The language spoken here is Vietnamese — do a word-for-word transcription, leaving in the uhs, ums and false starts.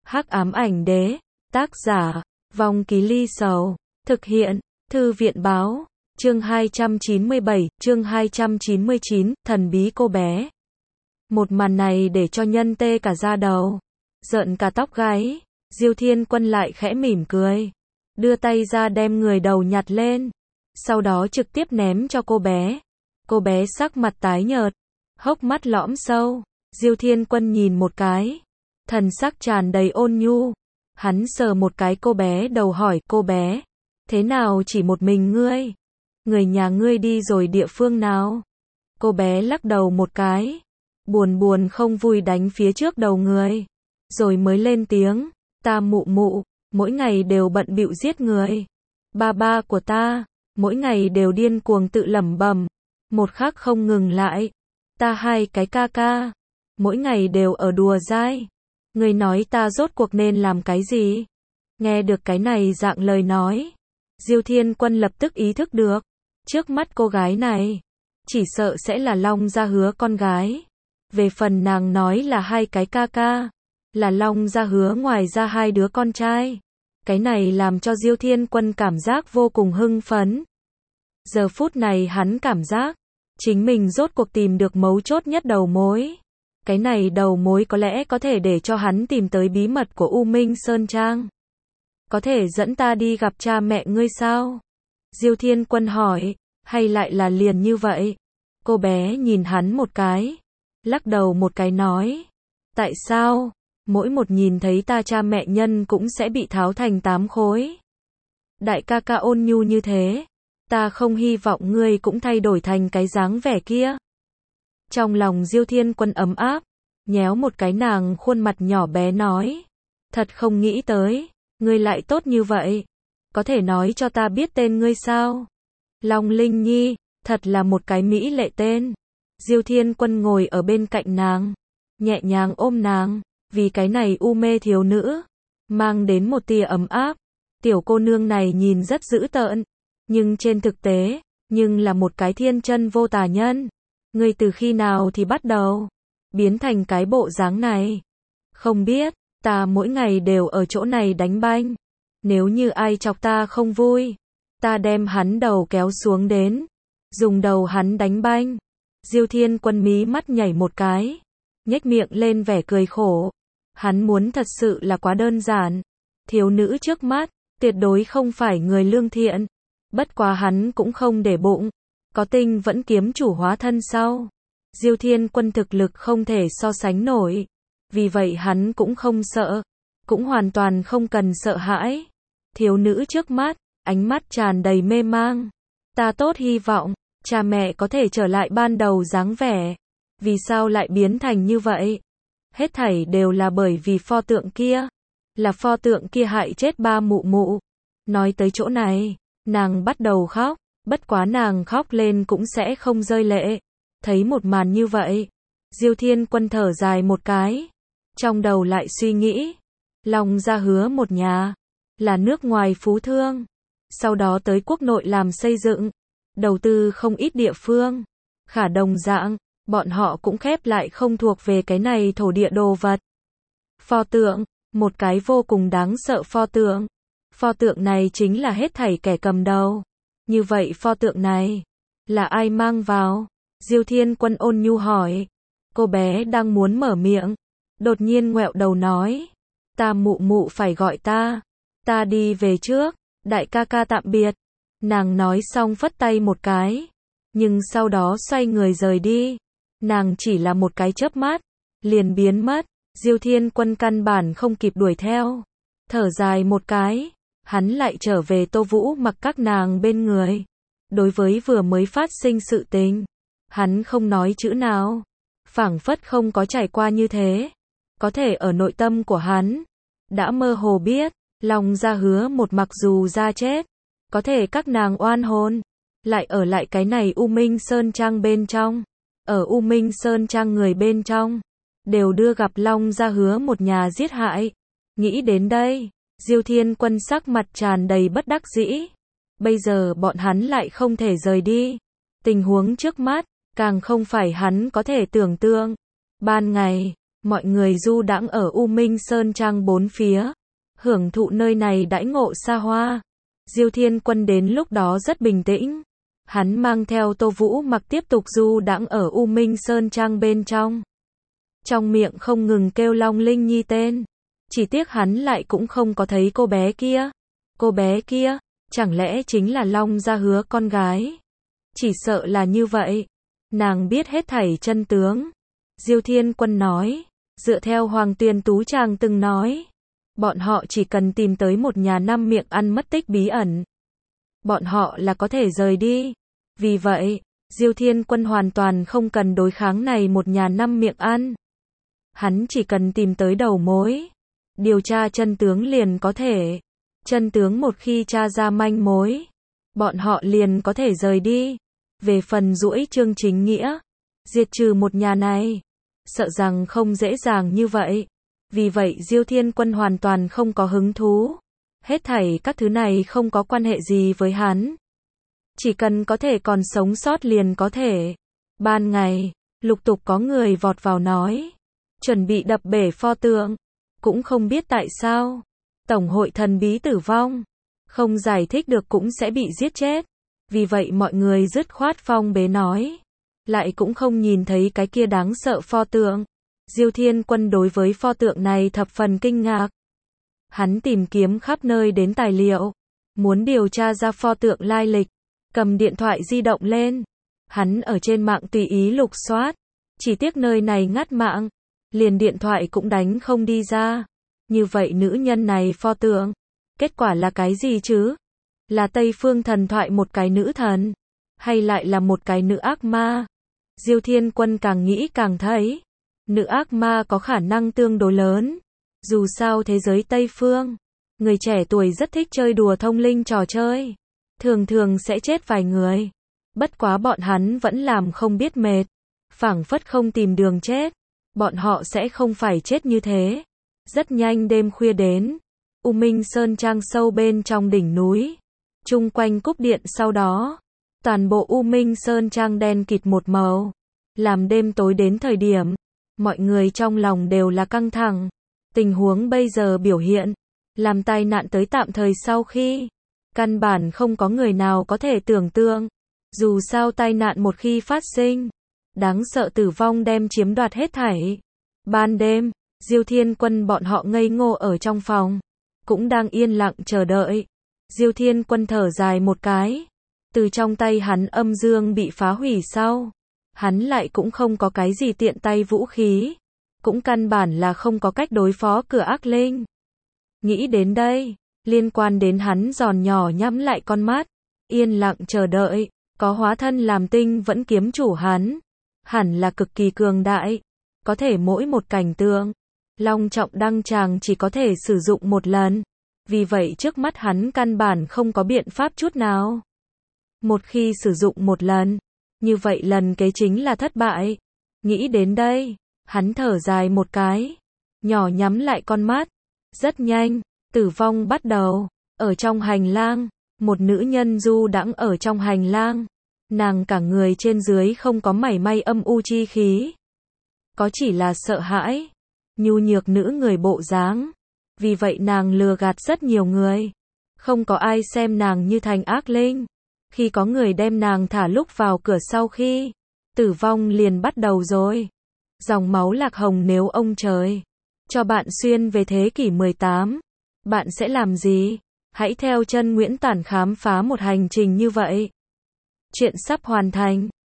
Hắc ám ảnh đế, tác giả, Vong Ký Ly Sầu, thực hiện, Thư viện báo, chương hai trăm chín mươi bảy, chương hai trăm chín mươi chín, thần bí cô bé. Một màn này để cho nhân tê cả da đầu, rợn cả tóc gáy. Diêu Thiên Quân lại khẽ mỉm cười, đưa tay ra đem người đầu nhặt lên, sau đó trực tiếp ném cho cô bé. Cô bé sắc mặt tái nhợt, hốc mắt lõm sâu. Diêu Thiên Quân nhìn một cái, thần sắc tràn đầy ôn nhu. Hắn sờ một cái cô bé đầu hỏi cô bé, thế nào chỉ một mình ngươi? Người nhà ngươi đi rồi địa phương nào? Cô bé lắc đầu một cái, buồn buồn không vui đánh phía trước đầu người, rồi mới lên tiếng, ta mụ mụ, mỗi ngày đều bận bịu giết người. Ba ba của ta, mỗi ngày đều điên cuồng tự lẩm bẩm, một khắc không ngừng lại. Ta hai cái ca ca, mỗi ngày đều ở đùa dai. Ngươi nói ta rốt cuộc nên làm cái gì? Nghe được cái này dạng lời nói, Diêu Thiên Quân lập tức ý thức được, trước mắt cô gái này, chỉ sợ sẽ là Long Gia Hứa con gái. Về phần nàng nói là hai cái ca ca, là Long Gia Hứa ngoài ra hai đứa con trai. Cái này làm cho Diêu Thiên Quân cảm giác vô cùng hưng phấn. Giờ phút này hắn cảm giác, chính mình rốt cuộc tìm được mấu chốt nhất đầu mối. Cái này đầu mối có lẽ có thể để cho hắn tìm tới bí mật của U Minh Sơn Trang. Có thể dẫn ta đi gặp cha mẹ ngươi sao? Diêu Thiên Quân hỏi, hay lại là liền như vậy? Cô bé nhìn hắn một cái, lắc đầu một cái nói, tại sao? Mỗi một nhìn thấy ta cha mẹ nhân cũng sẽ bị tháo thành tám khối. Đại ca ca ôn nhu như thế, ta không hy vọng ngươi cũng thay đổi thành cái dáng vẻ kia. Trong lòng Diêu Thiên Quân ấm áp, nhéo một cái nàng khuôn mặt nhỏ bé nói, thật không nghĩ tới, ngươi lại tốt như vậy. Có thể nói cho ta biết tên ngươi sao? Long Linh Nhi, thật là một cái mỹ lệ tên. Diêu Thiên Quân ngồi ở bên cạnh nàng, nhẹ nhàng ôm nàng, vì cái này u mê thiếu nữ, mang đến một tia ấm áp. Tiểu cô nương này nhìn rất dữ tợn, nhưng trên thực tế, nhưng là một cái thiên chân vô tà nhân. Ngươi từ khi nào thì bắt đầu biến thành cái bộ dáng này? Không biết, ta mỗi ngày đều ở chỗ này đánh banh. Nếu như ai chọc ta không vui, ta đem hắn đầu kéo xuống đến, dùng đầu hắn đánh banh. Diêu Thiên Quân mí mắt nhảy một cái, nhếch miệng lên vẻ cười khổ. Hắn muốn thật sự là quá đơn giản. Thiếu nữ trước mắt, tuyệt đối không phải người lương thiện. Bất quá hắn cũng không để bụng. Có tinh vẫn kiếm chủ hóa thân sau. Diêu Thiên Quân thực lực không thể so sánh nổi. Vì vậy hắn cũng không sợ. Cũng hoàn toàn không cần sợ hãi. Thiếu nữ trước mắt, ánh mắt tràn đầy mê mang. Ta tốt hy vọng, cha mẹ có thể trở lại ban đầu dáng vẻ. Vì sao lại biến thành như vậy? Hết thảy đều là bởi vì pho tượng kia. Là pho tượng kia hại chết ba mụ mụ. Nói tới chỗ này, nàng bắt đầu khóc. Bất quá nàng khóc lên cũng sẽ không rơi lệ. Thấy một màn như vậy, Diêu Thiên Quân thở dài một cái. Trong đầu lại suy nghĩ, Long Gia Hứa một nhà, là nước ngoài phú thương. Sau đó tới quốc nội làm xây dựng, đầu tư không ít địa phương. Khả đồng dạng, bọn họ cũng khép lại không thuộc về cái này thổ địa đồ vật. Pho tượng, một cái vô cùng đáng sợ pho tượng. Pho tượng này chính là hết thảy kẻ cầm đầu. Như vậy pho tượng này, là ai mang vào? Diêu Thiên Quân ôn nhu hỏi. Cô bé đang muốn mở miệng, đột nhiên ngoẹo đầu nói, ta mụ mụ phải gọi ta. Ta đi về trước, đại ca ca tạm biệt. Nàng nói xong phất tay một cái, nhưng sau đó xoay người rời đi. Nàng chỉ là một cái chớp mắt, liền biến mất. Diêu Thiên Quân căn bản không kịp đuổi theo. Thở dài một cái, hắn lại trở về Tô Vũ Mặc các nàng bên người. Đối với vừa mới phát sinh sự tình, hắn không nói chữ nào, phảng phất không có trải qua như thế. Có thể ở nội tâm của hắn, đã mơ hồ biết, Long Gia Hứa một mặc dù ra chết, có thể các nàng oan hồn, lại ở lại cái này U Minh Sơn Trang bên trong. Ở U Minh Sơn Trang người bên trong, đều đưa gặp Long Gia Hứa một nhà giết hại. Nghĩ đến đây, Diêu Thiên Quân sắc mặt tràn đầy bất đắc dĩ. Bây giờ bọn hắn lại không thể rời đi. Tình huống trước mắt, càng không phải hắn có thể tưởng tượng. Ban ngày, Mọi người du đãng ở U Minh Sơn Trang bốn phía, hưởng thụ nơi này đãi ngộ xa hoa. Diêu Thiên Quân đến lúc đó rất bình tĩnh. Hắn mang theo Tô Vũ Mặc tiếp tục du đãng ở U Minh Sơn Trang bên trong. Trong miệng không ngừng kêu Long Linh Nhi tên. Chỉ tiếc hắn lại cũng không có thấy cô bé kia. Cô bé kia, chẳng lẽ chính là Long Gia Hứa con gái? Chỉ sợ là như vậy. Nàng biết hết thảy chân tướng. Diêu Thiên Quân nói, dựa theo Hoàng Tuyền Tú Tràng từng nói, bọn họ chỉ cần tìm tới một nhà năm miệng ăn mất tích bí ẩn, bọn họ là có thể rời đi. Vì vậy, Diêu Thiên Quân hoàn toàn không cần đối kháng này một nhà năm miệng ăn. Hắn chỉ cần tìm tới đầu mối, điều tra chân tướng liền có thể. Chân tướng một khi tra ra manh mối, bọn họ liền có thể rời đi. Về phần duỗi Trương Chính Nghĩa, diệt trừ một nhà này, sợ rằng không dễ dàng như vậy. Vì vậy Diêu Thiên Quân hoàn toàn không có hứng thú. Hết thảy các thứ này không có quan hệ gì với hắn. Chỉ cần có thể còn sống sót liền có thể. Ban ngày, lục tục có người vọt vào nói, chuẩn bị đập bể pho tượng. Cũng không biết tại sao, Tổng hội thần bí tử vong, không giải thích được cũng sẽ bị giết chết. Vì vậy mọi người dứt khoát phong bế nói, lại cũng không nhìn thấy cái kia đáng sợ pho tượng. Diêu Thiên Quân đối với pho tượng này thập phần kinh ngạc. Hắn tìm kiếm khắp nơi đến tài liệu, muốn điều tra ra pho tượng lai lịch. Cầm điện thoại di động lên, hắn ở trên mạng tùy ý lục soát. Chỉ tiếc nơi này ngắt mạng, liền điện thoại cũng đánh không đi ra. Như vậy nữ nhân này pho tượng, kết quả là cái gì chứ? Là Tây Phương thần thoại một cái nữ thần, hay lại là một cái nữ ác ma? Diêu Thiên Quân càng nghĩ càng thấy, nữ ác ma có khả năng tương đối lớn. Dù sao thế giới Tây Phương, người trẻ tuổi rất thích chơi đùa thông linh trò chơi, thường thường sẽ chết vài người. Bất quá bọn hắn vẫn làm không biết mệt, phảng phất không tìm đường chết. Bọn họ sẽ không phải chết như thế. Rất nhanh đêm khuya đến, U Minh Sơn Trang sâu bên trong đỉnh núi, chung quanh cúp điện, sau đó toàn bộ U Minh Sơn Trang đen kịt một màu. Làm đêm tối đến thời điểm, mọi người trong lòng đều là căng thẳng. Tình huống bây giờ biểu hiện, làm tai nạn tới tạm thời sau khi, căn bản không có người nào có thể tưởng tượng. Dù sao tai nạn một khi phát sinh, đáng sợ tử vong đem chiếm đoạt hết thảy. Ban đêm, Diêu Thiên Quân bọn họ ngây ngô ở trong phòng, cũng đang yên lặng chờ đợi. Diêu Thiên Quân thở dài một cái, từ trong tay hắn âm dương bị phá hủy sau, hắn lại cũng không có cái gì tiện tay vũ khí, cũng căn bản là không có cách đối phó cửa ác linh. Nghĩ đến đây, liên quan đến hắn giòn nhỏ nhắm lại con mắt, yên lặng chờ đợi. Có hóa thân làm tinh vẫn kiếm chủ hắn, hẳn là cực kỳ cường đại, có thể mỗi một cảnh tượng long trọng đăng tràng chỉ có thể sử dụng một lần. Vì vậy trước mắt hắn căn bản không có biện pháp chút nào. Một khi sử dụng một lần, như vậy lần kế chính là thất bại. Nghĩ đến đây, hắn thở dài một cái, nhỏ nhắm lại con mắt. Rất nhanh, tử vong bắt đầu. Ở trong hành lang, một nữ nhân du đãng ở trong hành lang. Nàng cả người trên dưới không có mảy may âm u chi khí, có chỉ là sợ hãi, nhu nhược nữ người bộ dáng. Vì vậy nàng lừa gạt rất nhiều người. Không có ai xem nàng như thành ác linh. Khi có người đem nàng thả lúc vào cửa sau khi, tử vong liền bắt đầu rồi. Dòng máu lạc hồng, nếu ông trời cho bạn xuyên về thế kỷ mười tám, bạn sẽ làm gì? Hãy theo chân Nguyễn Tản khám phá một hành trình như vậy. Chuyện sắp hoàn thành.